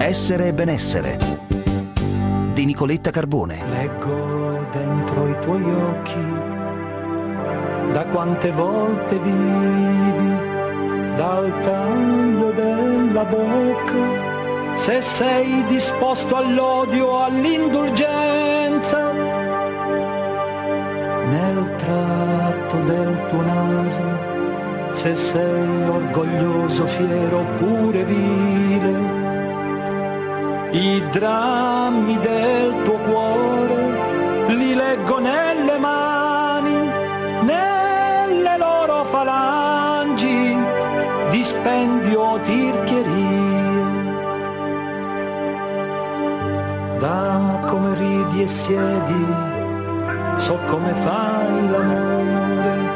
Essere e benessere di Nicoletta Carbone. Leggo dentro i tuoi occhi da quante volte vivi, dal taglio della bocca, se sei disposto all'odio, all'indulgenza, nel tratto del tuo naso, se sei orgoglioso, fiero oppure vile, i drammi del tuo cuore li leggo nelle mani, nelle loro falangi, dispendio o tirchierie. Da come ridi e siedi, so come fai l'amore,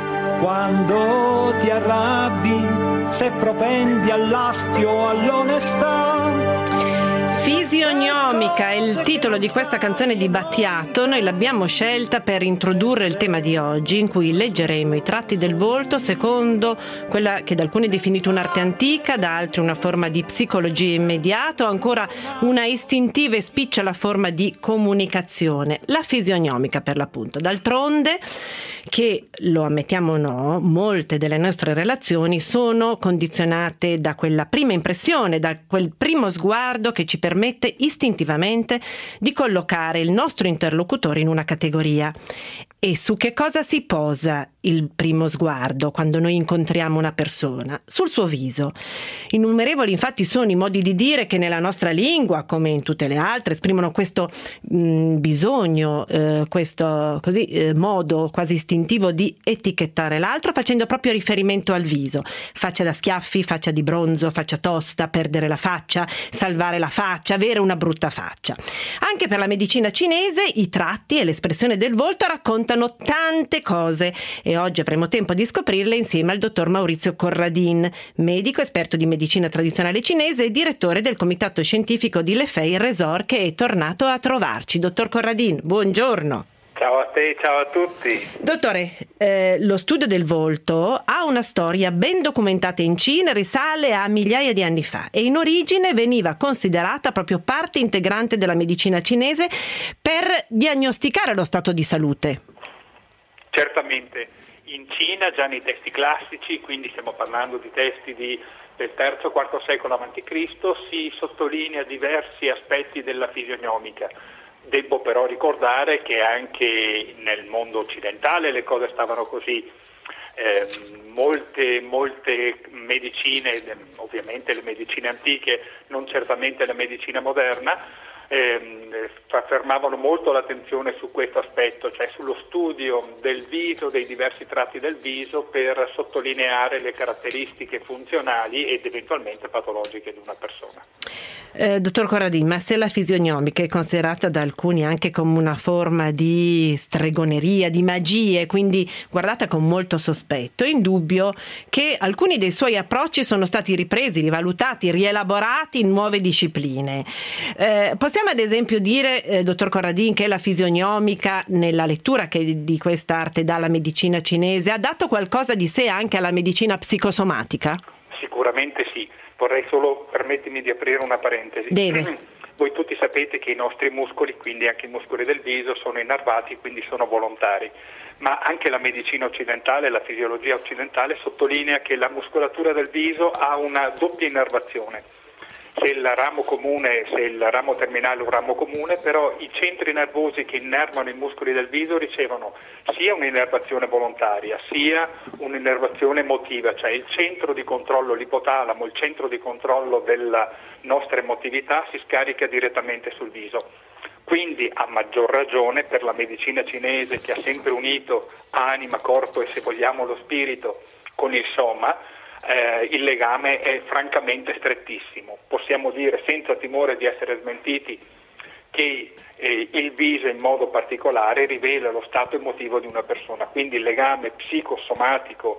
quando ti arrabbi, se propendi all'astio o all'onestà. Fisionomica è il titolo di questa canzone di Battiato. Noi l'abbiamo scelta per introdurre il tema di oggi, in cui leggeremo i tratti del volto secondo quella che da alcuni è definita un'arte antica, da altri una forma di psicologia immediata o ancora una istintiva e spicciola forma di comunicazione, la fisionomica per l'appunto. D'altronde, che lo ammettiamo o no, molte delle nostre relazioni sono condizionate da quella prima impressione, da quel primo sguardo che ci permette istintivamente di collocare il nostro interlocutore in una categoria. E su che cosa si posa il primo sguardo quando noi incontriamo una persona? Sul suo viso. Innumerevoli infatti sono i modi di dire che nella nostra lingua, come in tutte le altre, esprimono questo bisogno, questo modo quasi istintivo di etichettare l'altro, facendo proprio riferimento al viso. Faccia da schiaffi, faccia di bronzo, faccia tosta, perdere la faccia, salvare la faccia, avere una brutta faccia. Anche per la medicina cinese i tratti e l'espressione del volto raccontano tante cose e oggi avremo tempo di scoprirle insieme al dottor Maurizio Corradin, medico esperto di medicina tradizionale cinese e direttore del comitato scientifico di Le Fei Resort, che è tornato a trovarci. Dottor Corradin, buongiorno. Ciao a te, ciao a tutti. Dottore, lo studio del volto ha una storia ben documentata in Cina, risale a migliaia di anni fa e in origine veniva considerata proprio parte integrante della medicina cinese per diagnosticare lo stato di salute. Certamente, in Cina già nei testi classici, quindi stiamo parlando di testi del III-IV secolo a.C., si sottolinea diversi aspetti della fisionomica. Devo però ricordare che anche nel mondo occidentale le cose stavano così. Molte medicine, ovviamente le medicine antiche, non certamente la medicina moderna, fermavano molto l'attenzione su questo aspetto, cioè sullo studio del viso, dei diversi tratti del viso, per sottolineare le caratteristiche funzionali ed eventualmente patologiche di una persona. Dottor Corradin, ma se la fisionomica è considerata da alcuni anche come una forma di stregoneria, di magie, quindi guardata con molto sospetto, è indubbio che alcuni dei suoi approcci sono stati ripresi, rivalutati, rielaborati in nuove discipline. Possiamo ad esempio dire, dottor Corradin, che la fisionomica, nella lettura che di questa arte dà la medicina cinese, ha dato qualcosa di sé anche alla medicina psicosomatica? Sicuramente sì. Vorrei solo, permettermi di aprire una parentesi. Deve. Voi tutti sapete che i nostri muscoli, quindi anche i muscoli del viso, sono innervati, quindi sono volontari. Ma anche la medicina occidentale, la fisiologia occidentale sottolinea che la muscolatura del viso ha una doppia innervazione. Se il ramo terminale è un ramo comune, però i centri nervosi che innervano i muscoli del viso ricevono sia un'innervazione volontaria, sia un'innervazione emotiva, cioè il centro di controllo, l'ipotalamo, il centro di controllo della nostra emotività si scarica direttamente sul viso. Quindi a maggior ragione per la medicina cinese, che ha sempre unito anima, corpo e, se vogliamo, lo spirito con il soma, il legame è francamente strettissimo. Possiamo dire senza timore di essere smentiti che il viso in modo particolare rivela lo stato emotivo di una persona, quindi il legame psicosomatico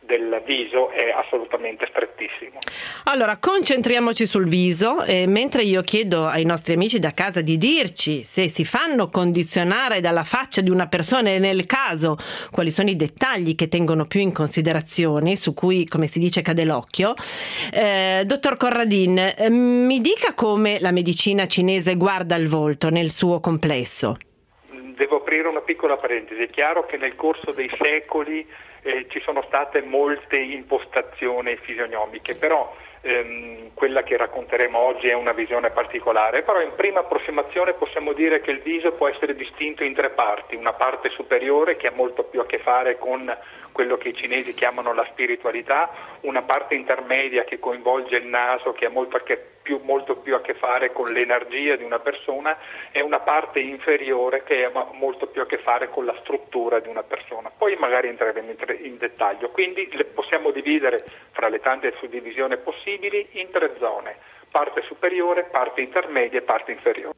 del viso è assolutamente strettissimo. Allora, concentriamoci sul viso, mentre io chiedo ai nostri amici da casa di dirci se si fanno condizionare dalla faccia di una persona e nel caso quali sono i dettagli che tengono più in considerazione, su cui, come si dice, cade l'occhio. Dottor Corradin, mi dica come la medicina cinese guarda il volto nel suo complesso. Devo aprire una piccola parentesi. È chiaro che nel corso dei secoli ci sono state molte impostazioni fisionomiche, però quella che racconteremo oggi è una visione particolare, però in prima approssimazione possiamo dire che il viso può essere distinto in tre parti: una parte superiore che ha molto più a che fare con quello che i cinesi chiamano la spiritualità, una parte intermedia che coinvolge il naso, che ha molto più a che fare con l'energia di una persona, e una parte inferiore che ha molto più a che fare con la struttura di una persona. Poi magari entreremo in dettaglio, quindi le possiamo dividere fra le tante suddivisioni possibili in tre zone: parte superiore, parte intermedia e parte inferiore.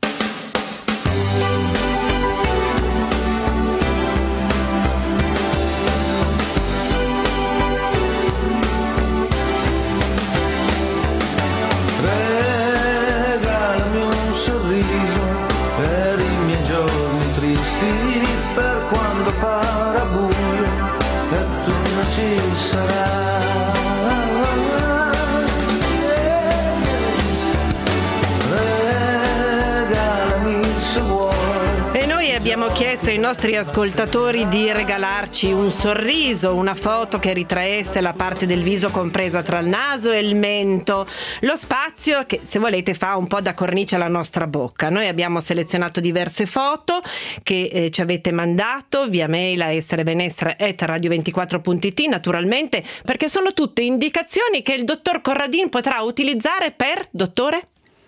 Per quando farà buio e tu non ci sarai. Regalami se vuoi. E noi abbiamo chiesto ai nostri ascoltatori di regalarci un sorriso, una foto che ritraesse la parte del viso compresa tra il naso e il mento, lo spazio che, se volete, fa un po' da cornice alla nostra bocca. Noi abbiamo selezionato diverse foto che ci avete mandato via mail a esserebenessere@radio24.it, naturalmente, perché sono tutte indicazioni che il dottor Corradin potrà utilizzare dottore?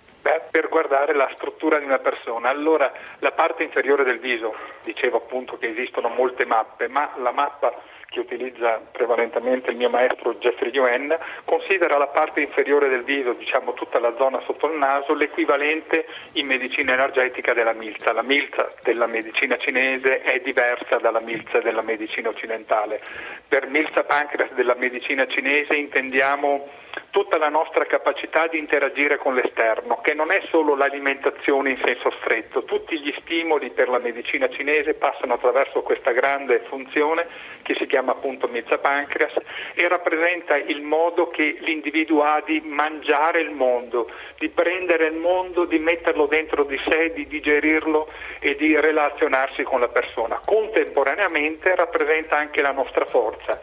Per guardare la struttura di una persona. Allora, la parte inferiore del viso, dicevo appunto che esistono molte mappe, ma la mappa che utilizza prevalentemente il mio maestro Jeffrey Yuen considera la parte inferiore del viso, diciamo tutta la zona sotto il naso, l'equivalente in medicina energetica della milza. La milza della medicina cinese è diversa dalla milza della medicina occidentale. Per milza pancreas della medicina cinese intendiamo tutta la nostra capacità di interagire con l'esterno, che non è solo l'alimentazione in senso stretto. Tutti gli stimoli per la medicina cinese passano attraverso questa grande funzione che si chiama appunto milza pancreas e rappresenta il modo che l'individuo ha di mangiare il mondo, di prendere il mondo, di metterlo dentro di sé, di digerirlo e di relazionarsi con la persona. Contemporaneamente rappresenta anche la nostra forza,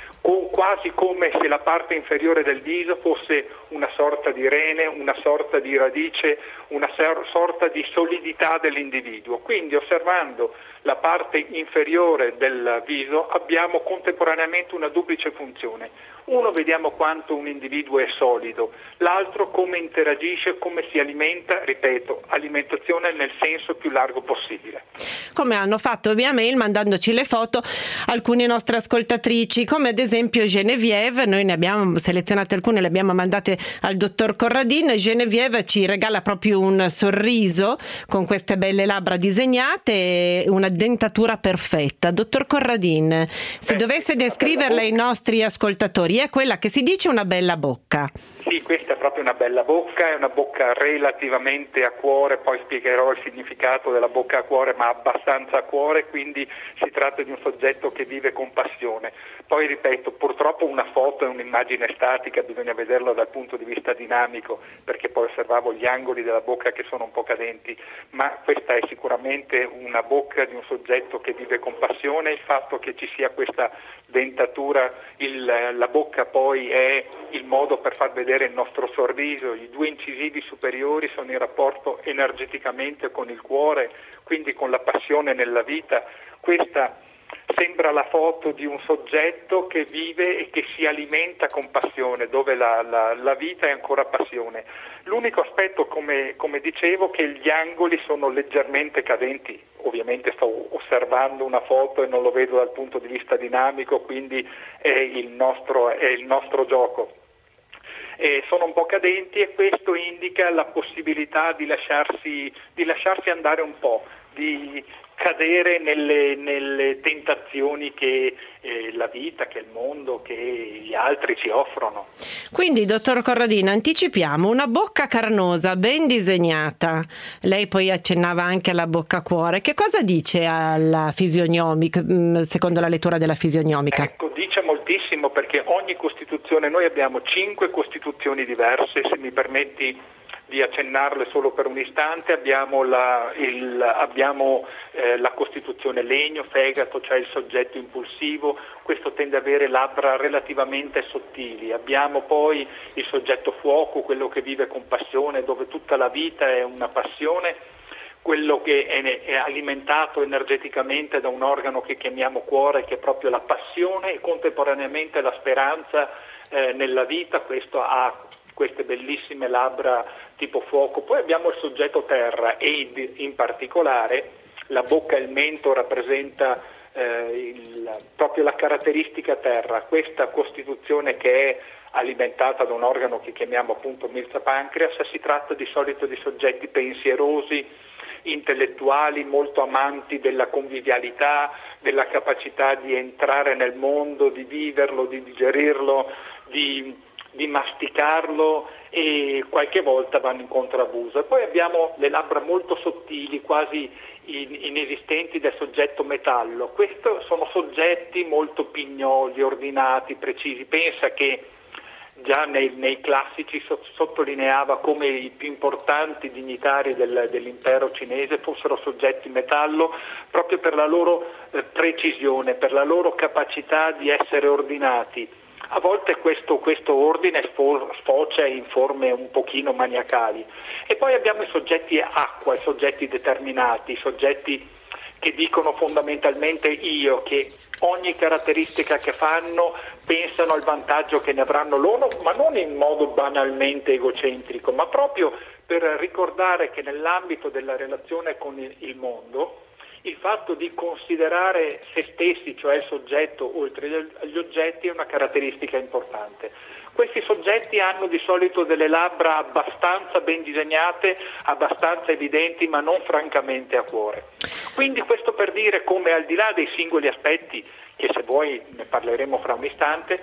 quasi come se la parte inferiore del viso fosse una sorta di rene, una sorta di radice, una sorta di solidità dell'individuo. Quindi, osservando la parte inferiore del viso, abbiamo contemporaneamente una duplice funzione. Uno, vediamo quanto un individuo è solido; l'altro, come interagisce, come si alimenta, ripeto, alimentazione nel senso più largo possibile. Come hanno fatto via mail mandandoci le foto alcune nostre ascoltatrici, come ad esempio Genevieve. Noi ne abbiamo selezionate alcune, le abbiamo mandate al dottor Corradin. Genevieve ci regala proprio un sorriso con queste belle labbra disegnate e una dentatura perfetta. Dottor Corradin, se dovesse descriverla ai nostri ascoltatori, è quella che si dice una bella bocca. Sì, questa è proprio una bella bocca, è una bocca relativamente a cuore, poi spiegherò il significato della bocca a cuore, ma abbastanza a cuore, quindi si tratta di un soggetto che vive con passione. Poi ripeto, purtroppo una foto è un'immagine statica, bisogna vederla dal punto di vista dinamico, perché poi osservavo gli angoli della bocca che sono un po' cadenti, ma questa è sicuramente una bocca di un soggetto che vive con passione. Il fatto che ci sia questa dentatura, la bocca poi è il modo per far vedere il nostro sorriso. I due incisivi superiori sono in rapporto energeticamente con il cuore, quindi con la passione nella vita. Questa sembra la foto di un soggetto che vive e che si alimenta con passione, dove la vita è ancora passione. L'unico aspetto, come dicevo, che gli angoli sono leggermente cadenti. Ovviamente sto osservando una foto e non lo vedo dal punto di vista dinamico, quindi è il nostro gioco. Sono un po' cadenti e questo indica la possibilità di lasciarsi andare un po', di cadere nelle tentazioni che la vita, che il mondo, che gli altri ci offrono. Quindi, dottor Corradini, anticipiamo una bocca carnosa, ben disegnata. Lei poi accennava anche alla bocca cuore. Che cosa dice alla fisionomica, secondo la lettura della fisionomica? Ecco, dice moltissimo, perché ogni Costituzione, noi abbiamo 5 Costituzioni diverse, se mi permetti di accennarle solo per un istante. Abbiamo la Costituzione legno, fegato, cioè il soggetto impulsivo, questo tende ad avere labbra relativamente sottili. Abbiamo poi il soggetto fuoco, quello che vive con passione, dove tutta la vita è una passione, quello che è alimentato energeticamente da un organo che chiamiamo cuore, che è proprio la passione e contemporaneamente la speranza nella vita. Questo ha queste bellissime labbra tipo fuoco. Poi abbiamo il soggetto terra e in particolare la bocca e il mento rappresenta proprio la caratteristica terra. Questa costituzione che è alimentata da un organo che chiamiamo appunto milza pancreas, si tratta di solito di soggetti pensierosi, intellettuali, molto amanti della convivialità, della capacità di entrare nel mondo, di viverlo, di digerirlo, di masticarlo, e qualche volta vanno incontro abuso. E poi abbiamo le labbra molto sottili, quasi inesistenti, del soggetto metallo. Questi sono soggetti molto pignoli, ordinati, precisi. Pensa che già nei classici sottolineava come i più importanti dignitari dell'impero cinese fossero soggetti metallo, proprio per la loro precisione, per la loro capacità di essere ordinati. A volte questo ordine sfocia in forme un pochino maniacali. E poi abbiamo i soggetti acqua, i soggetti determinati, i soggetti che dicono fondamentalmente io, che ogni caratteristica che fanno pensano al vantaggio che ne avranno loro, ma non in modo banalmente egocentrico, ma proprio per ricordare che nell'ambito della relazione con il mondo, il fatto di considerare se stessi, cioè il soggetto, oltre agli oggetti, è una caratteristica importante. Questi soggetti hanno di solito delle labbra abbastanza ben disegnate, abbastanza evidenti, ma non francamente a cuore. Quindi questo per dire come, al di là dei singoli aspetti, che se vuoi ne parleremo fra un istante,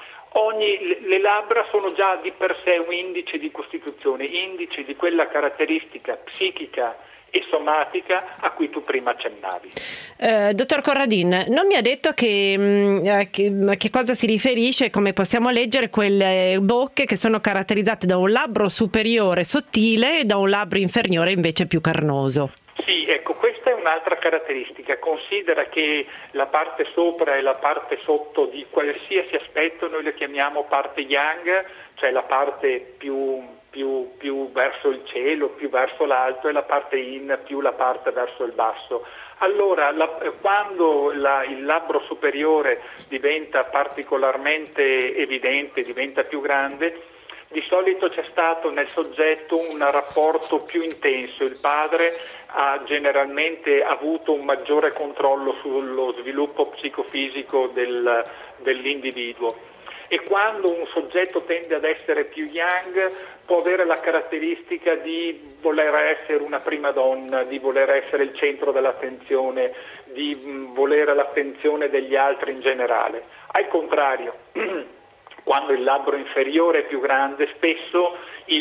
le labbra sono già di per sé un indice di costituzione, indice di quella caratteristica psichica e somatica a cui tu prima accennavi. Dottor Corradini, non mi ha detto che cosa si riferisce, come possiamo leggere quelle bocche che sono caratterizzate da un labbro superiore sottile e da un labbro inferiore invece più carnoso. Sì, ecco, questa è un'altra caratteristica. Considera che la parte sopra e la parte sotto di qualsiasi aspetto noi le chiamiamo parte yang, cioè la parte più verso il cielo, più verso l'alto, e la parte yin più la parte verso il basso. Allora, quando il labbro superiore diventa particolarmente evidente, diventa più grande, di solito c'è stato nel soggetto un rapporto più intenso. Il padre ha generalmente avuto un maggiore controllo sullo sviluppo psicofisico dell'individuo. E quando un soggetto tende ad essere più yang, può avere la caratteristica di voler essere una prima donna, di voler essere il centro dell'attenzione, di volere l'attenzione degli altri in generale. Al contrario, quando il labbro inferiore è più grande, spesso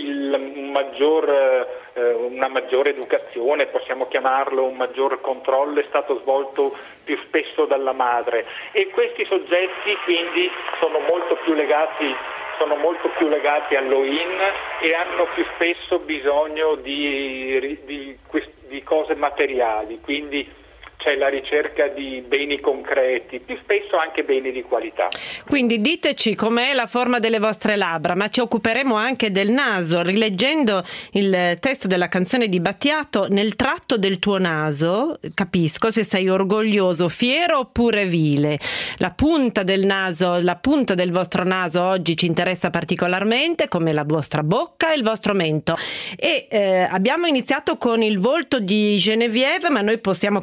una maggiore educazione, possiamo chiamarlo un maggior controllo, è stato svolto più spesso dalla madre, e questi soggetti quindi sono molto più legati allo yin e hanno più spesso bisogno di cose materiali, quindi c'è la ricerca di beni concreti, più spesso anche beni di qualità. Quindi diteci com'è la forma delle vostre labbra, ma ci occuperemo anche del naso. Rileggendo il testo della canzone di Battiato, nel tratto del tuo naso capisco se sei orgoglioso, fiero oppure vile. La punta del naso, la punta del vostro naso oggi ci interessa particolarmente, come la vostra bocca e il vostro mento. E abbiamo iniziato con il volto di Geneviève, ma noi possiamo continuare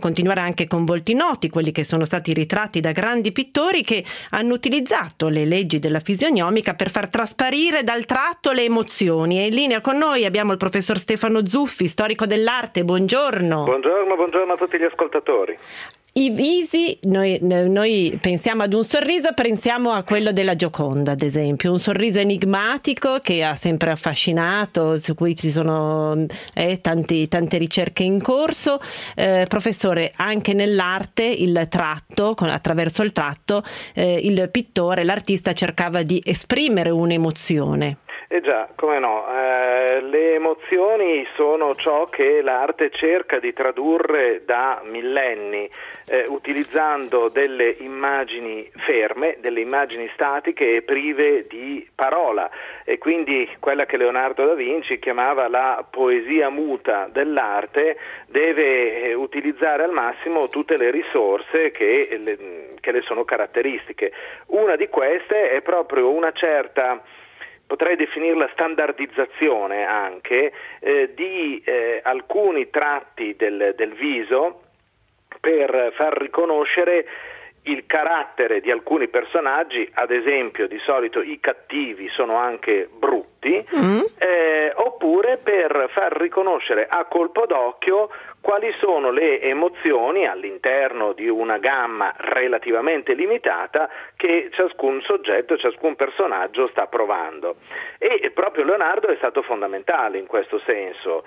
anche con volti noti, quelli che sono stati ritratti da grandi pittori che hanno utilizzato le leggi della fisionomica per far trasparire dal tratto le emozioni. E in linea con noi abbiamo il professor Stefano Zuffi, storico dell'arte. Buongiorno. Buongiorno a tutti gli ascoltatori. I visi, noi pensiamo ad un sorriso, pensiamo a quello della Gioconda, ad esempio, un sorriso enigmatico che ha sempre affascinato, su cui ci sono tante ricerche in corso. Professore, anche nell'arte il tratto, attraverso il tratto, il pittore, l'artista cercava di esprimere un'emozione. Già, come no, le emozioni sono ciò che l'arte cerca di tradurre da millenni, utilizzando delle immagini ferme, delle immagini statiche e prive di parola, e quindi quella che Leonardo da Vinci chiamava la poesia muta dell'arte deve utilizzare al massimo tutte le risorse che le sono caratteristiche. Una di queste è proprio una certa, potrei definirla standardizzazione anche, di alcuni tratti del viso per far riconoscere il carattere di alcuni personaggi. Ad esempio, di solito i cattivi sono anche brutti, oppure per far riconoscere a colpo d'occhio quali sono le emozioni all'interno di una gamma relativamente limitata che ciascun soggetto, ciascun personaggio sta provando. E proprio Leonardo è stato fondamentale in questo senso.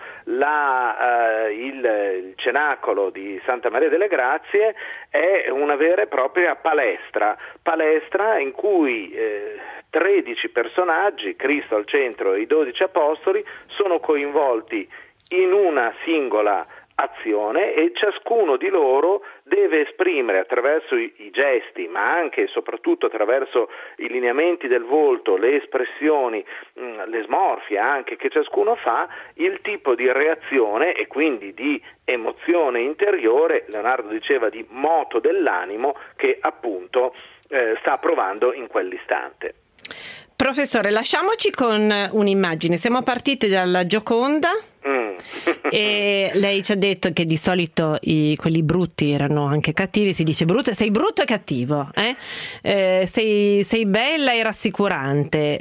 Il cenacolo di Santa Maria delle Grazie è una vera e propria palestra in cui 13 personaggi, Cristo al centro e i 12 apostoli, sono coinvolti in una singola azione, e ciascuno di loro deve esprimere attraverso i gesti, ma anche e soprattutto attraverso i lineamenti del volto, le espressioni, le smorfie anche che ciascuno fa, il tipo di reazione e quindi di emozione interiore, Leonardo diceva di moto dell'animo, che appunto sta provando in quell'istante. Professore, lasciamoci con un'immagine. Siamo partiti dalla Gioconda e lei ci ha detto che di solito quelli brutti erano anche cattivi. Si dice brutto, sei brutto e cattivo, sei bella e rassicurante.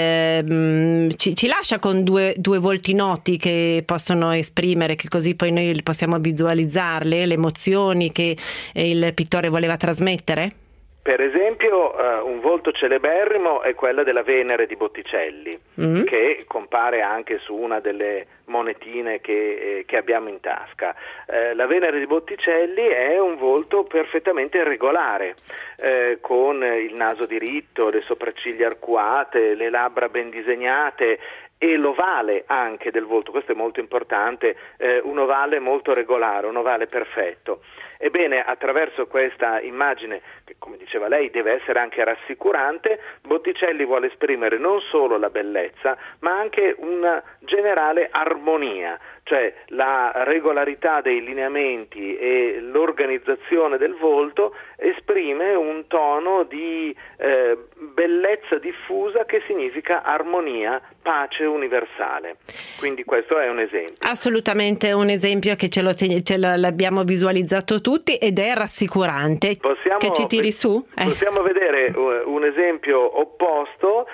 Ci lascia con due volti noti che possono esprimere, che così poi noi possiamo visualizzarle, le emozioni che il pittore voleva trasmettere? Per esempio, un volto celeberrimo è quella della Venere di Botticelli, che compare anche su una delle monetine che abbiamo in tasca. La Venere di Botticelli è un volto perfettamente regolare, con il naso diritto, le sopracciglia arcuate, le labbra ben disegnate, e l'ovale anche del volto, questo è molto importante, un ovale molto regolare, un ovale perfetto. Ebbene, attraverso questa immagine, che come diceva lei deve essere anche rassicurante, Botticelli vuole esprimere non solo la bellezza, ma anche una generale armonia, cioè la regolarità dei lineamenti e l'organizzazione del volto esprime un tono di bellezza diffusa che significa armonia, pace universale. Quindi questo è un esempio. Assolutamente un esempio che l'abbiamo visualizzato tutti ed è rassicurante. Che ci tiri su? Possiamo vedere un esempio opposto,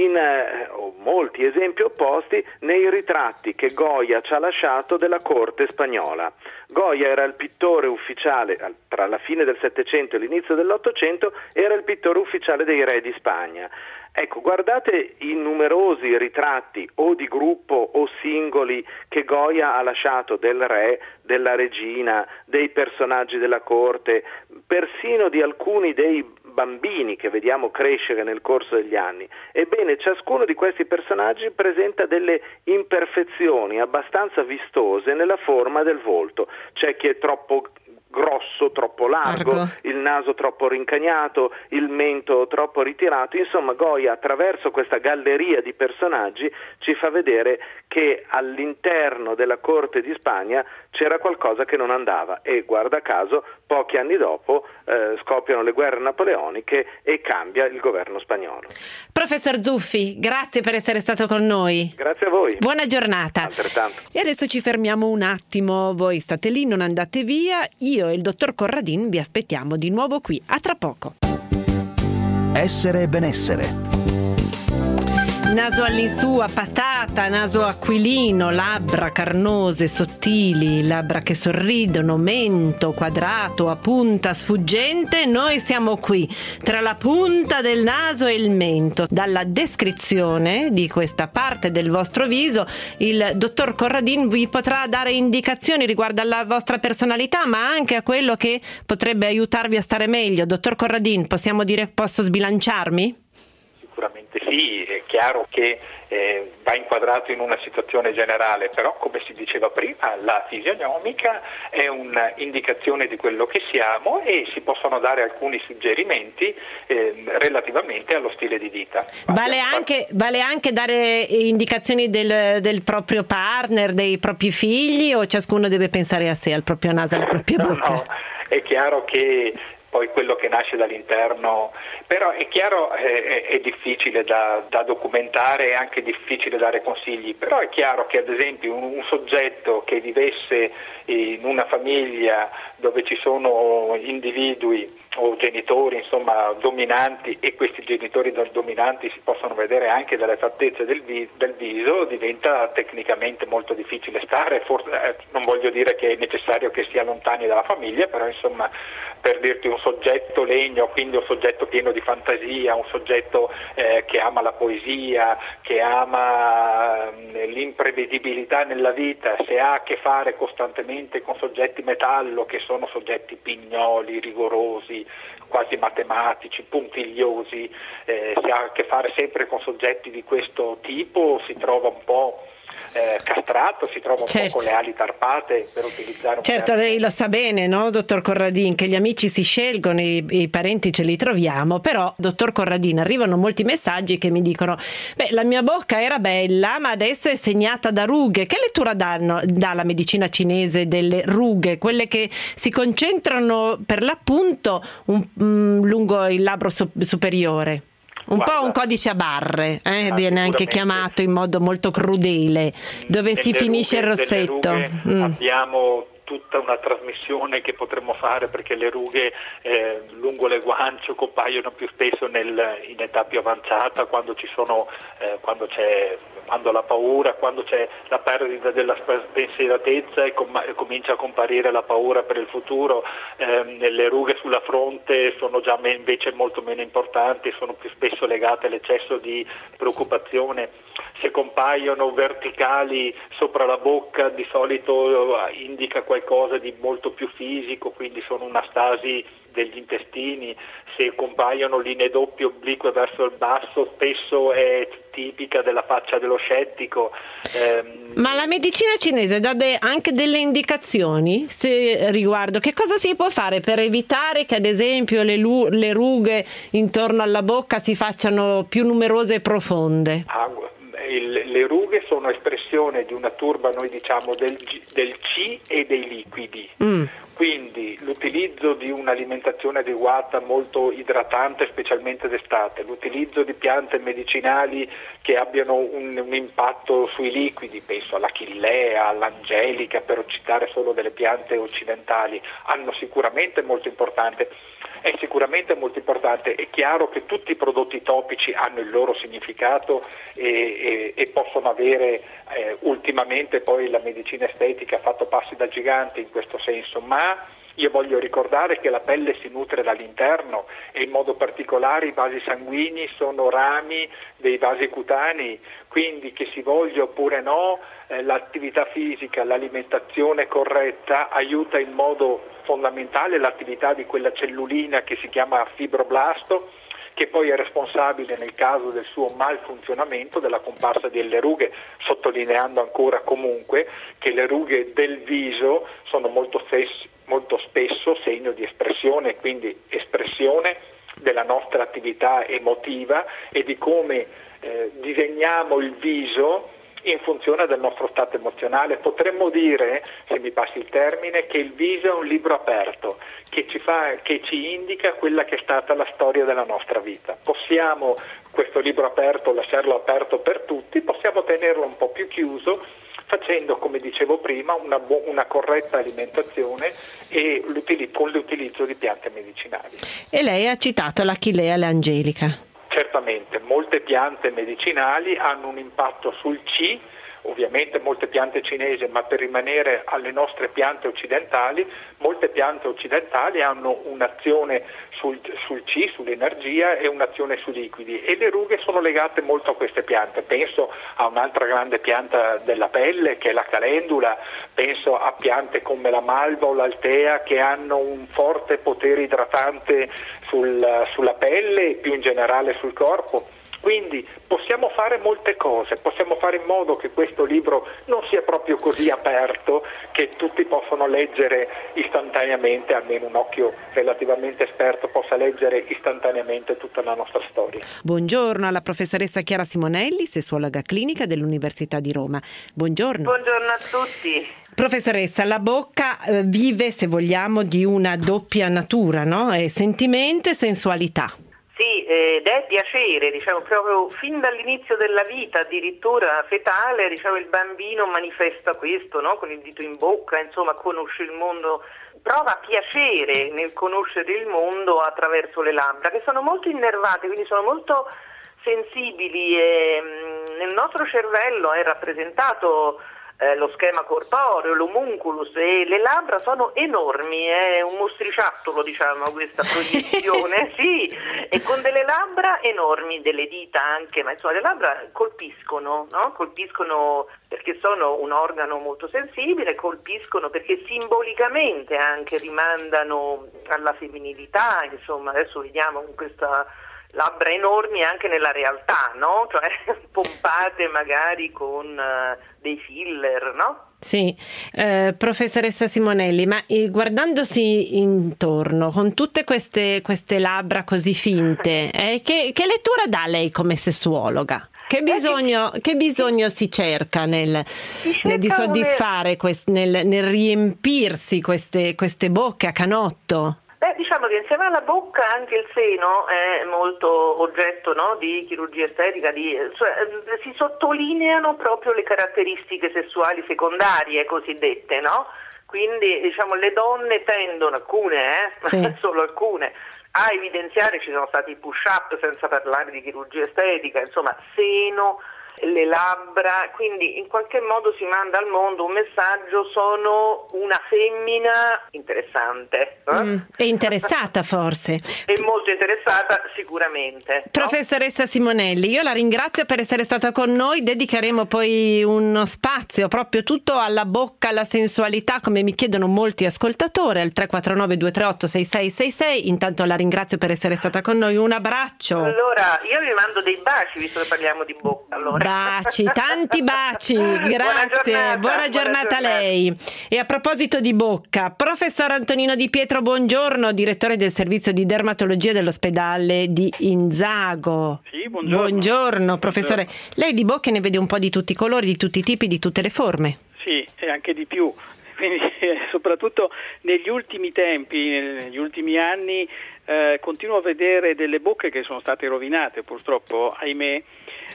o molti esempi opposti, nei ritratti che Goya ci ha lasciato della corte spagnola. Goya era il pittore ufficiale, tra la fine del Settecento e l'inizio dell'Ottocento, era il pittore ufficiale dei re di Spagna. Ecco, guardate i numerosi ritratti o di gruppo o singoli che Goya ha lasciato del re, della regina, dei personaggi della corte, persino di alcuni dei bambini che vediamo crescere nel corso degli anni. Ebbene, ciascuno di questi personaggi presenta delle imperfezioni abbastanza vistose nella forma del volto. C'è chi è troppo grosso, troppo largo, il naso troppo rincagnato, il mento troppo ritirato. Insomma, Goya attraverso questa galleria di personaggi ci fa vedere che all'interno della Corte di Spagna c'era qualcosa che non andava e guarda caso pochi anni dopo scoppiano le guerre napoleoniche e cambia il governo spagnolo. Professor Zuffi, grazie per essere stato con noi. Grazie a voi. Buona giornata. Altrettanto. E adesso ci fermiamo un attimo, voi state lì, non andate via, io e il dottor Corradin vi aspettiamo di nuovo qui, a tra poco. Essere e benessere. Naso all'insù a patata, naso aquilino, labbra carnose, sottili, labbra che sorridono, mento quadrato, a punta sfuggente, noi siamo qui, tra la punta del naso e il mento. Dalla descrizione di questa parte del vostro viso, il dottor Corradin vi potrà dare indicazioni riguardo alla vostra personalità, ma anche a quello che potrebbe aiutarvi a stare meglio. Dottor Corradin, possiamo dire posso sbilanciarmi? Sicuramente sì, è chiaro che va inquadrato in una situazione generale, però come si diceva prima la fisionomica è un'indicazione di quello che siamo e si possono dare alcuni suggerimenti relativamente allo stile di vita. Vale anche dare indicazioni del proprio partner, dei propri figli, o ciascuno deve pensare a sé, al proprio naso, alla propria bocca? No, è chiaro che poi quello che nasce dall'interno, però è chiaro è difficile da documentare, è anche difficile dare consigli, però è chiaro che ad esempio un soggetto che vivesse in una famiglia dove ci sono individui o genitori insomma dominanti e questi genitori dominanti si possono vedere anche dalle fattezze del viso, diventa tecnicamente molto difficile stare, forse, non voglio dire che è necessario che sia lontani dalla famiglia, però insomma per dirti un soggetto legno, quindi un soggetto pieno di fantasia, un soggetto che ama la poesia, che ama l'imprevedibilità nella vita, se ha a che fare costantemente con soggetti metallo che sono soggetti pignoli, rigorosi, quasi matematici, puntigliosi, se ha a che fare sempre con soggetti di questo tipo si trova un po' castrato, si trova un po' con le ali tarpate, per utilizzare un Certo, lei lo sa bene, no, dottor Corradin, che gli amici si scelgono, i parenti ce li troviamo, però, dottor Corradin, arrivano molti messaggi che mi dicono la mia bocca era bella, ma adesso è segnata da rughe. Che lettura dà la medicina cinese delle rughe, quelle che si concentrano per l'appunto lungo il labbro superiore? Guarda, po' un codice a barre, viene anche chiamato in modo molto crudele, dove si finisce il rossetto. Abbiamo tutta una trasmissione che potremmo fare, perché le rughe lungo le guance compaiono più spesso in età più avanzata, quando la paura, quando c'è la perdita della spensieratezza e comincia a comparire la paura per il futuro. Le rughe sulla fronte sono già invece molto meno importanti, sono più spesso legate all'eccesso di preoccupazione. Se compaiono verticali sopra la bocca, di solito indica qualcosa di molto più fisico, quindi sono una stasi degli intestini. Se compaiono linee doppie oblique verso il basso, spesso è tipica della faccia dello scettico. Ma la medicina cinese dà anche delle indicazioni riguardo che cosa si può fare per evitare che ad esempio le rughe intorno alla bocca si facciano più numerose e profonde? Le rughe sono espressione di una turba, noi diciamo, del Qi e dei liquidi. Quindi l'utilizzo di un'alimentazione adeguata, molto idratante, specialmente d'estate, l'utilizzo di piante medicinali che abbiano un impatto sui liquidi, penso all'achillea, all'angelica, per citare solo delle piante occidentali, hanno sicuramente molto importante. È sicuramente molto importante. È chiaro che tutti i prodotti topici hanno il loro significato e possono avere ultimamente poi la medicina estetica ha fatto passi da gigante in questo senso, ma io voglio ricordare che la pelle si nutre dall'interno e in modo particolare i vasi sanguigni sono rami dei vasi cutanei, quindi che si voglia oppure no, l'attività fisica, l'alimentazione corretta aiuta in modo fondamentale l'attività di quella cellulina che si chiama fibroblasto, che poi è responsabile nel caso del suo malfunzionamento della comparsa delle rughe, sottolineando ancora comunque che le rughe del viso sono molto spesso segno di espressione, quindi espressione della nostra attività emotiva e di come disegniamo il viso in funzione del nostro stato emozionale. Potremmo dire, se mi passi il termine, che il viso è un libro aperto che ci indica quella che è stata la storia della nostra vita. Possiamo questo libro aperto lasciarlo aperto per tutti, possiamo tenerlo un po' più chiuso, facendo, come dicevo prima, una corretta alimentazione e con l'utilizzo di piante medicinali. E lei ha citato l'Achillea angelica. Certamente, molte piante medicinali hanno un impatto sul Qi, ovviamente molte piante cinesi, ma per rimanere alle nostre piante occidentali, molte piante occidentali hanno un'azione sul Qi, sull'energia, e un'azione sui liquidi, e le rughe sono legate molto a queste piante. Penso a un'altra grande pianta della pelle che è la calendula, penso a piante come la malva o l'altea che hanno un forte potere idratante sulla pelle e più in generale sul corpo. Quindi possiamo fare molte cose, possiamo fare in modo che questo libro non sia proprio così aperto che tutti possono leggere istantaneamente, almeno un occhio relativamente esperto possa leggere istantaneamente tutta la nostra storia. Buongiorno alla professoressa Chiara Simonelli, sessuologa clinica dell'Università di Roma. Buongiorno. Buongiorno a tutti. Professoressa, la bocca vive, se vogliamo, di una doppia natura, no? È sentimento e sensualità. Sì, ed è piacere, proprio fin dall'inizio della vita, addirittura fetale, il bambino manifesta questo, no? Con il dito in bocca, conosce il mondo, prova piacere nel conoscere il mondo attraverso le labbra, che sono molto innervate, quindi sono molto sensibili, e nel nostro cervello è rappresentato lo schema corporeo, l'homunculus, e le labbra sono enormi, è un mostriciattolo, questa proiezione, sì, e con delle labbra enormi, delle dita anche, ma le labbra colpiscono, no? Colpiscono perché sono un organo molto sensibile, colpiscono perché simbolicamente anche rimandano alla femminilità, adesso vediamo con questa labbra enormi anche nella realtà, no? Pompate magari con dei filler, no? Sì, professoressa Simonelli, ma guardandosi intorno con tutte queste labbra così finte, che lettura dà lei come sessuologa? Che bisogno si cerca nel di soddisfare, nel riempirsi queste bocche a canotto? Diciamo che insieme alla bocca anche il seno è molto oggetto, no, di chirurgia estetica, si sottolineano proprio le caratteristiche sessuali secondarie cosiddette, no? Quindi le donne tendono, alcune, sì. Solo alcune, a evidenziare, ci sono stati i push-up senza parlare di chirurgia estetica, seno, le labbra, quindi in qualche modo si manda al mondo un messaggio: sono una femmina interessante. E interessata forse. E molto interessata sicuramente. Professoressa Simonelli, io la ringrazio per essere stata con noi, dedicheremo poi uno spazio proprio tutto alla bocca, alla sensualità, come mi chiedono molti ascoltatori, al 349 238 6666. Intanto la ringrazio per essere stata con noi, un abbraccio. Allora, io vi mando dei baci, visto che parliamo di bocca. Baci, tanti baci, grazie, buona giornata a lei. E a proposito di bocca, professor Antonino Di Pietro, buongiorno, direttore del servizio di dermatologia dell'ospedale di Inzago. Sì, buongiorno. Buongiorno, professore. Lei di bocche ne vede un po' di tutti i colori, di tutti i tipi, di tutte le forme. Sì, e anche di più. Quindi soprattutto negli ultimi tempi, negli ultimi anni, continuo a vedere delle bocche che sono state rovinate, purtroppo, ahimè,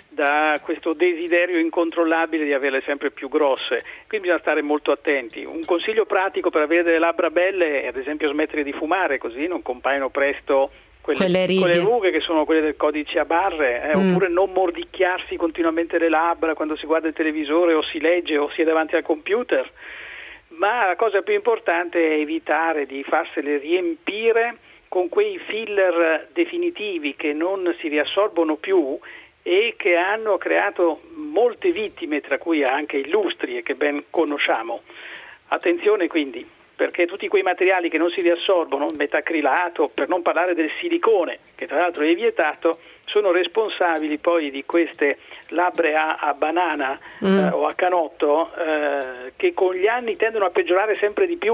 da questo desiderio incontrollabile di averle sempre più grosse. Quindi bisogna stare molto attenti. Un consiglio pratico per avere delle labbra belle è ad esempio smettere di fumare, così non compaiono presto quelle rughe che sono quelle del codice a barre, oppure non mordicchiarsi continuamente le labbra quando si guarda il televisore o si legge o si è davanti al computer. Ma la cosa più importante è evitare di farsele riempire con quei filler definitivi che non si riassorbono più e che hanno creato molte vittime, tra cui anche illustri e che ben conosciamo. Attenzione quindi, perché tutti quei materiali che non si riassorbono, metacrilato, per non parlare del silicone, che tra l'altro è vietato, sono responsabili poi di queste labbra a banana o a canotto che con gli anni tendono a peggiorare sempre di più,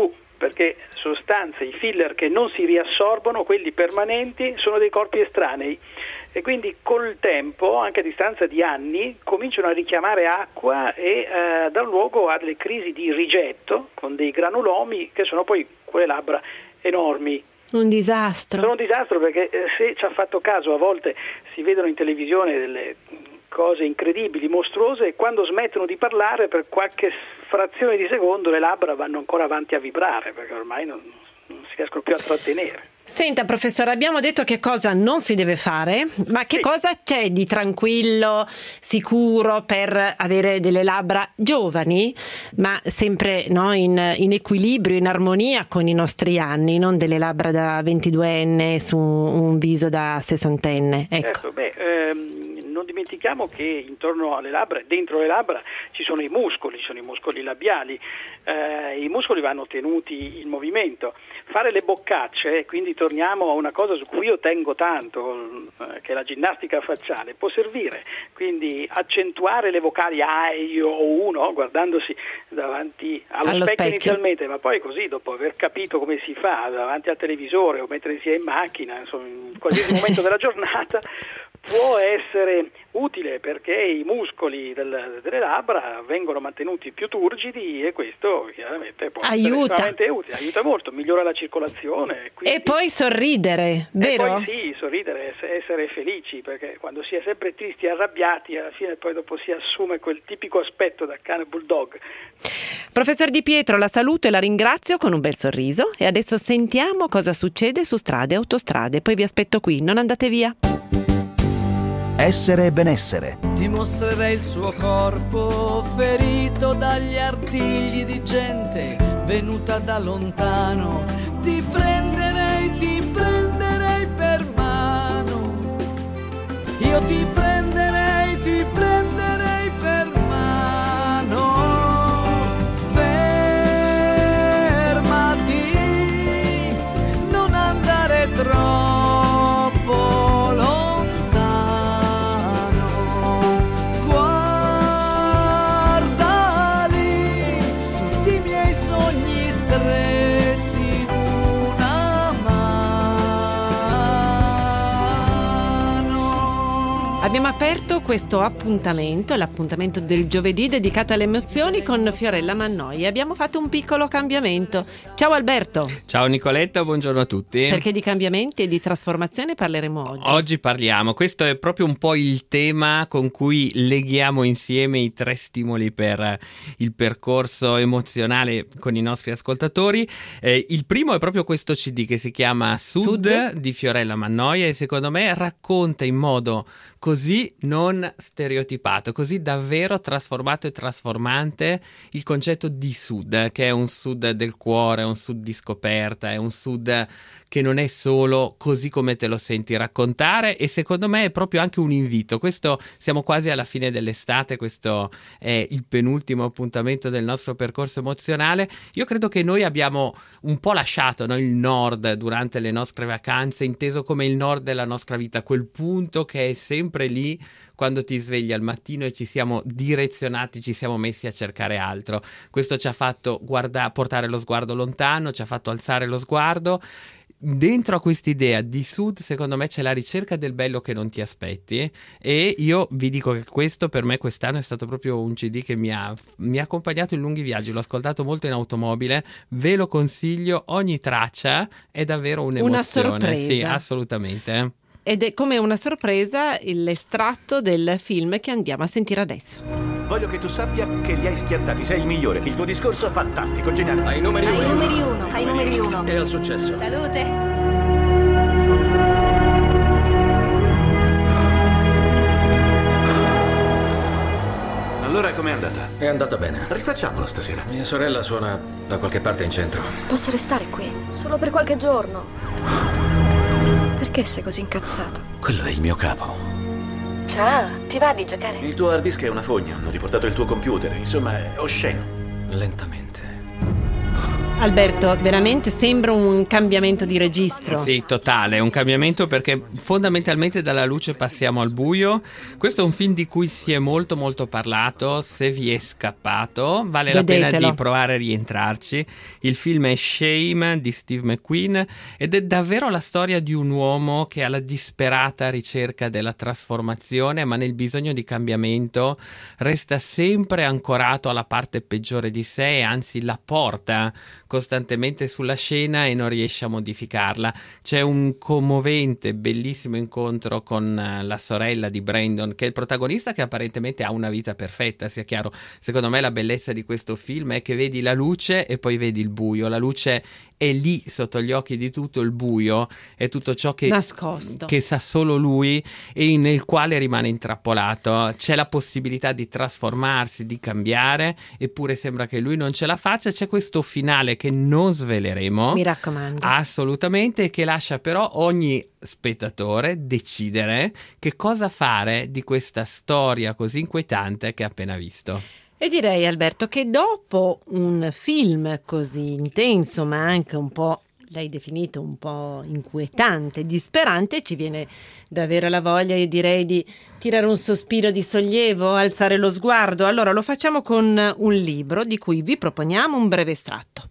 perché sostanze, i filler che non si riassorbono, quelli permanenti, sono dei corpi estranei e quindi col tempo, anche a distanza di anni, cominciano a richiamare acqua e danno luogo a delle crisi di rigetto con dei granulomi che sono poi quelle labbra enormi. Un disastro. Sono un disastro perché se ci ha fatto caso, a volte si vedono in televisione delle cose incredibili, mostruose, e quando smettono di parlare per qualche frazione di secondo le labbra vanno ancora avanti a vibrare perché ormai non si riescono più a trattenere. Senta professore, abbiamo detto che cosa non si deve fare, ma che cosa c'è di tranquillo, sicuro per avere delle labbra giovani, ma sempre in equilibrio, in armonia con i nostri anni, non delle labbra da 22enne su un viso da 60enne. Ecco. Certo, non dimentichiamo che intorno alle labbra, dentro le labbra, ci sono i muscoli labiali. I muscoli vanno tenuti in movimento. Fare le boccacce, quindi torniamo a una cosa su cui io tengo tanto, che è la ginnastica facciale, può servire. Quindi accentuare le vocali A, I, O, U, guardandosi davanti allo specchio inizialmente, ma poi così, dopo aver capito come si fa davanti al televisore o mentre si è in macchina, insomma, in qualsiasi momento della giornata, può essere utile perché i muscoli delle labbra vengono mantenuti più turgidi e questo chiaramente può essere estremamente utile, aiuta molto, migliora la circolazione. Quindi... E poi sorridere, vero? E poi sì, sorridere, essere felici, perché quando si è sempre tristi e arrabbiati alla fine poi dopo si assume quel tipico aspetto da cane bulldog. Professor Di Pietro, la saluto e la ringrazio con un bel sorriso e adesso sentiamo cosa succede su strade e autostrade, poi vi aspetto qui, non andate via. Essere e benessere. Ti mostrerei il suo corpo ferito dagli artigli di gente venuta da lontano. Ti prenderei per mano. Io ti prenderei per mano. Fermati, non andare troppo. Abbiamo aperto questo appuntamento, l'appuntamento del giovedì dedicato alle emozioni con Fiorella Mannoia. Abbiamo fatto un piccolo cambiamento. Ciao Alberto. Ciao Nicoletta, buongiorno a tutti. Perché di cambiamenti e di trasformazione parleremo oggi. Oggi parliamo, questo è proprio un po' il tema con cui leghiamo insieme i 3 stimoli per il percorso emozionale con i nostri ascoltatori. Il primo è proprio questo CD che si chiama Sud di Fiorella Mannoia e secondo me racconta in modo così non stereotipato, così davvero trasformato e trasformante il concetto di sud, che è un sud del cuore, è un sud di scoperta, è un sud che non è solo così come te lo senti raccontare, e secondo me è proprio anche un invito. Questo, siamo quasi alla fine dell'estate, questo è il penultimo appuntamento del nostro percorso emozionale. Io credo che noi abbiamo un po' lasciato il nord durante le nostre vacanze, inteso come il nord della nostra vita, quel punto che è sempre lì quando ti svegli al mattino e ci siamo direzionati, ci siamo messi a cercare altro. Questo ci ha fatto portare lo sguardo lontano, ci ha fatto alzare lo sguardo. Dentro a quest'idea di sud, secondo me, c'è la ricerca del bello che non ti aspetti, e io vi dico che questo per me quest'anno è stato proprio un CD che mi ha accompagnato in lunghi viaggi. L'ho ascoltato molto in automobile, ve lo consiglio, ogni traccia è davvero un'emozione. Una sorpresa. Sì, assolutamente. Ed è come una sorpresa l'estratto del film che andiamo a sentire adesso. Voglio che tu sappia che li hai schiantati, sei il migliore. Il tuo discorso è fantastico, geniale. Ai numeri uno. Ai numeri uno. E al successo. Salute. Allora com'è andata? È andata bene. Rifacciamolo stasera. Mia sorella suona da qualche parte in centro. Posso restare qui? Solo per qualche giorno. Perché sei così incazzato? Quello è il mio capo. Ciao, ti va di giocare? Il tuo hard disk è una fogna, hanno riportato il tuo computer, insomma è osceno. Lentamente. Alberto, veramente sembra un cambiamento di registro. Sì, totale, un cambiamento perché fondamentalmente dalla luce passiamo al buio. Questo è un film di cui si è molto molto parlato, se vi è scappato vale Vedetelo. la pena di provare a rientrarci. Il film è Shame di Steve McQueen ed è davvero la storia di un uomo che ha la disperata ricerca della trasformazione, ma nel bisogno di cambiamento resta sempre ancorato alla parte peggiore di sé e anzi la porta costantemente sulla scena e non riesce a modificarla. C'è un commovente, bellissimo incontro con la sorella di Brandon, che è il protagonista, che apparentemente ha una vita perfetta, sia chiaro. Secondo me la bellezza di questo film è che vedi la luce e poi vedi il buio. La luce è lì sotto gli occhi di tutto, il buio è tutto ciò che nascosto, che sa solo lui e nel quale rimane intrappolato. C'è la possibilità di trasformarsi, di cambiare, eppure sembra che lui non ce la faccia. C'è questo finale che non sveleremo, mi raccomando, assolutamente, che lascia però ogni spettatore decidere che cosa fare di questa storia così inquietante che ha appena visto. E direi, Alberto, che dopo un film così intenso, ma anche un po', l'hai definito un po' inquietante, disperante, ci viene davvero la voglia, io direi, di tirare un sospiro di sollievo, alzare lo sguardo. Allora lo facciamo con un libro di cui vi proponiamo un breve estratto.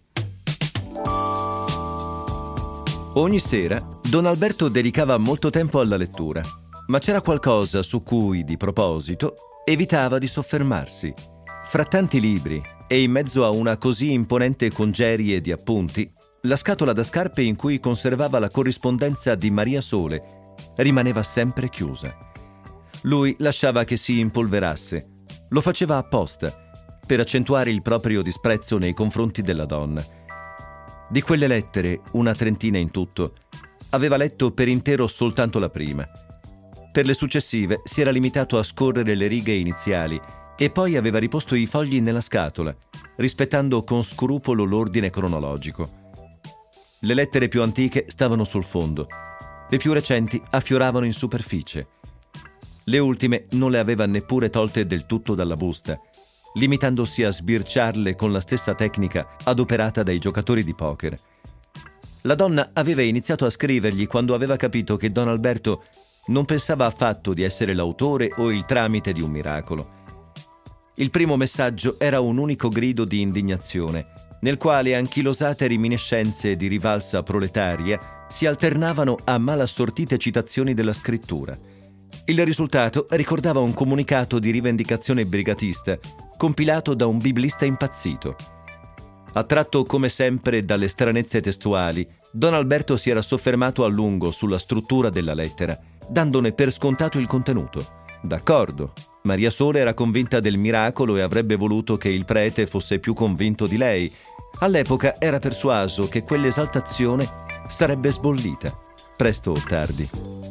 Ogni sera Don Alberto dedicava molto tempo alla lettura, ma c'era qualcosa su cui, di proposito, evitava di soffermarsi. Fra tanti libri e in mezzo a una così imponente congerie di appunti, la scatola da scarpe in cui conservava la corrispondenza di Maria Sole rimaneva sempre chiusa. Lui lasciava che si impolverasse. Lo faceva apposta, per accentuare il proprio disprezzo nei confronti della donna. Di quelle lettere, una trentina in tutto, aveva letto per intero soltanto la prima. Per le successive si era limitato a scorrere le righe iniziali e poi aveva riposto i fogli nella scatola, rispettando con scrupolo l'ordine cronologico. Le lettere più antiche stavano sul fondo, le più recenti affioravano in superficie. Le ultime non le aveva neppure tolte del tutto dalla busta, limitandosi a sbirciarle con la stessa tecnica adoperata dai giocatori di poker. La donna aveva iniziato a scrivergli quando aveva capito che Don Alberto non pensava affatto di essere l'autore o il tramite di un miracolo. Il primo messaggio era un unico grido di indignazione, nel quale anchilosate reminiscenze di rivalsa proletaria si alternavano a malassortite citazioni della scrittura. Il risultato ricordava un comunicato di rivendicazione brigatista compilato da un biblista impazzito. Attratto come sempre dalle stranezze testuali, Don Alberto si era soffermato a lungo sulla struttura della lettera, dandone per scontato il contenuto. D'accordo, Maria Sole era convinta del miracolo e avrebbe voluto che il prete fosse più convinto di lei. All'epoca era persuaso che quell'esaltazione sarebbe sbollita, presto o tardi.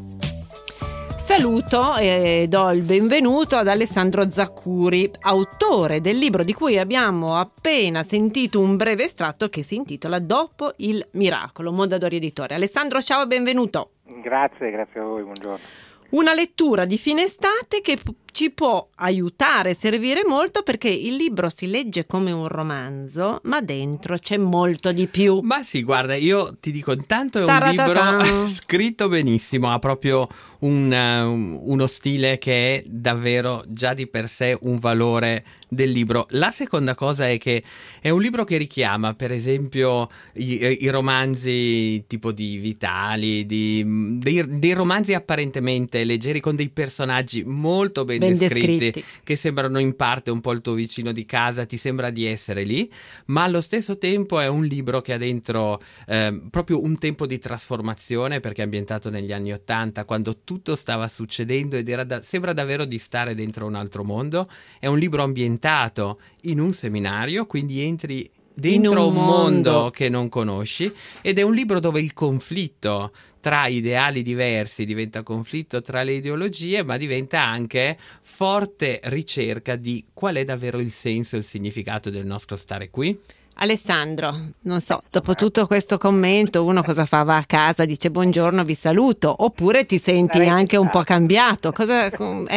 Saluto e do il benvenuto ad Alessandro Zaccuri, autore del libro di cui abbiamo appena sentito un breve estratto, che si intitola Dopo il miracolo, Mondadori Editore. Alessandro, ciao e benvenuto. Grazie a voi, buongiorno. Una lettura di fine estate che ci può aiutare, servire molto, perché il libro si legge come un romanzo, ma dentro c'è molto di più. Ma sì, guarda, io ti dico, intanto è un libro scritto benissimo, ha proprio uno stile che è davvero già di per sé un valore del libro. La seconda cosa è che è un libro che richiama, per esempio, i romanzi tipo di Vitali, dei romanzi apparentemente leggeri con dei personaggi molto ben descritti, che sembrano in parte un po' il tuo vicino di casa, ti sembra di essere lì, ma allo stesso tempo è un libro che ha dentro proprio un tempo di trasformazione, perché è ambientato negli anni '80, quando tutto stava succedendo ed sembra davvero di stare dentro un altro mondo. È un libro ambientato in un seminario, quindi entri dentro un mondo che non conosci, ed è un libro dove il conflitto tra ideali diversi diventa conflitto tra le ideologie, ma diventa anche forte ricerca di qual è davvero il senso e il significato del nostro stare qui. Alessandro, non so, dopo tutto questo commento uno cosa fa? Va a casa, dice buongiorno, vi saluto, oppure ti senti anche un po' cambiato? Cosa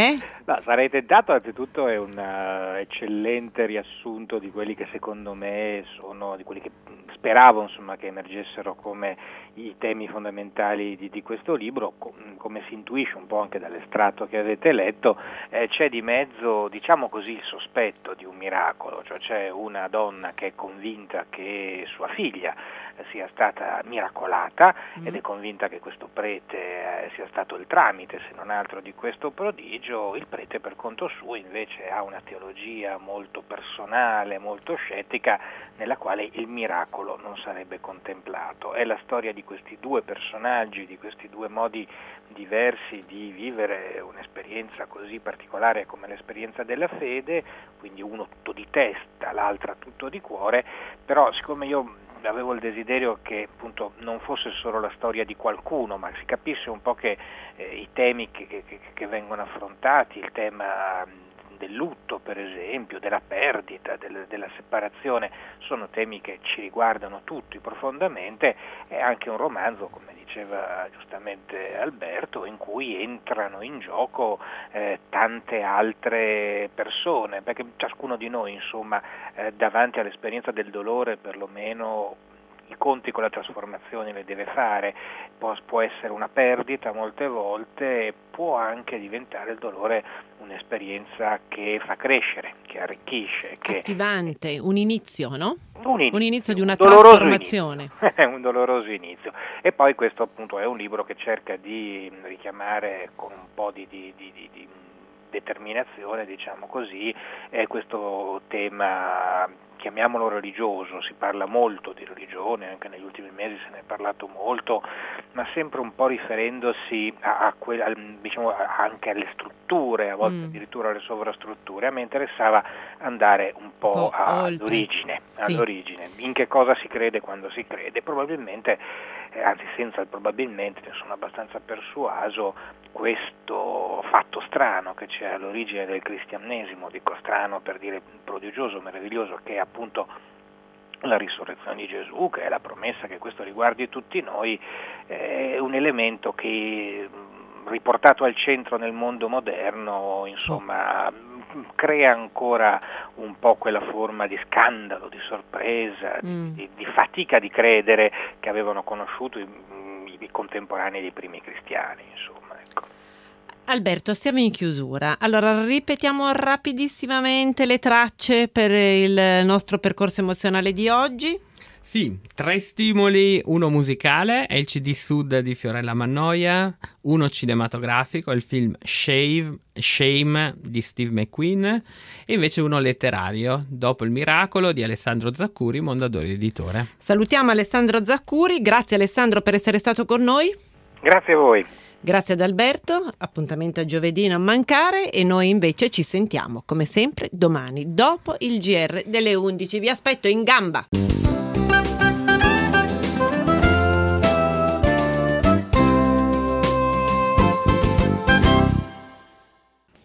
Sarei tentato, anzitutto è un eccellente riassunto di quelli che secondo me sono, di quelli che speravo insomma che emergessero come i temi fondamentali di questo libro. Come si intuisce un po' anche dall'estratto che avete letto, c'è di mezzo, diciamo così, il sospetto di un miracolo, cioè c'è una donna che è convinta che sua figlia sia stata miracolata ed è convinta che questo prete sia stato il tramite, se non altro, di questo prodigio. Il prete per conto suo invece ha una teologia molto personale, molto scettica, nella quale il miracolo non sarebbe contemplato. È la storia di questi due personaggi, di questi due modi diversi di vivere un'esperienza così particolare come l'esperienza della fede, quindi uno tutto di testa, l'altra tutto di cuore. Però siccome io avevo il desiderio che appunto non fosse solo la storia di qualcuno, ma si capisse un po' che i temi che vengono affrontati, il tema del lutto per esempio, della perdita, della separazione, sono temi che ci riguardano tutti profondamente. È anche un romanzo, come diceva giustamente Alberto, in cui entrano in gioco tante altre persone, perché ciascuno di noi insomma davanti all'esperienza del dolore perlomeno i conti con la trasformazione le deve fare. Può essere una perdita molte volte, può anche diventare il dolore un'esperienza che fa crescere, che arricchisce, che attivante, un inizio, no? Un inizio di una trasformazione. trasformazione. Un doloroso inizio. E poi questo appunto è un libro che cerca di richiamare con un po' di determinazione, diciamo così, questo tema, chiamiamolo religioso. Si parla molto di religione, anche negli ultimi mesi se ne è parlato molto, ma sempre un po' riferendosi diciamo anche alle strutture, a volte addirittura alle sovrastrutture. A me interessava andare un po' all'origine, in che cosa si crede quando si crede. Probabilmente, anzi senza il probabilmente, ne sono abbastanza persuaso, questo fatto strano che c'è all'origine del cristianesimo, dico strano per dire prodigioso, meraviglioso, che è appunto la risurrezione di Gesù, che è la promessa che questo riguardi tutti noi, è un elemento che, riportato al centro nel mondo moderno, insomma, crea ancora un po' quella forma di scandalo, di sorpresa, di fatica di credere che avevano conosciuto i contemporanei dei primi cristiani, insomma, ecco. Alberto, siamo in chiusura. Allora, ripetiamo rapidissimamente le tracce per il nostro percorso emozionale di oggi. Sì, 3 stimoli, uno musicale, è il CD Sud di Fiorella Mannoia, uno cinematografico, è il film Shame di Steve McQueen, e invece uno letterario, Dopo il miracolo di Alessandro Zaccuri, Mondadori Editore. Salutiamo Alessandro Zaccuri, grazie Alessandro per essere stato con noi. Grazie a voi. Grazie ad Alberto, appuntamento a giovedì non mancare, e noi invece ci sentiamo come sempre domani dopo il GR delle 11. Vi aspetto in gamba.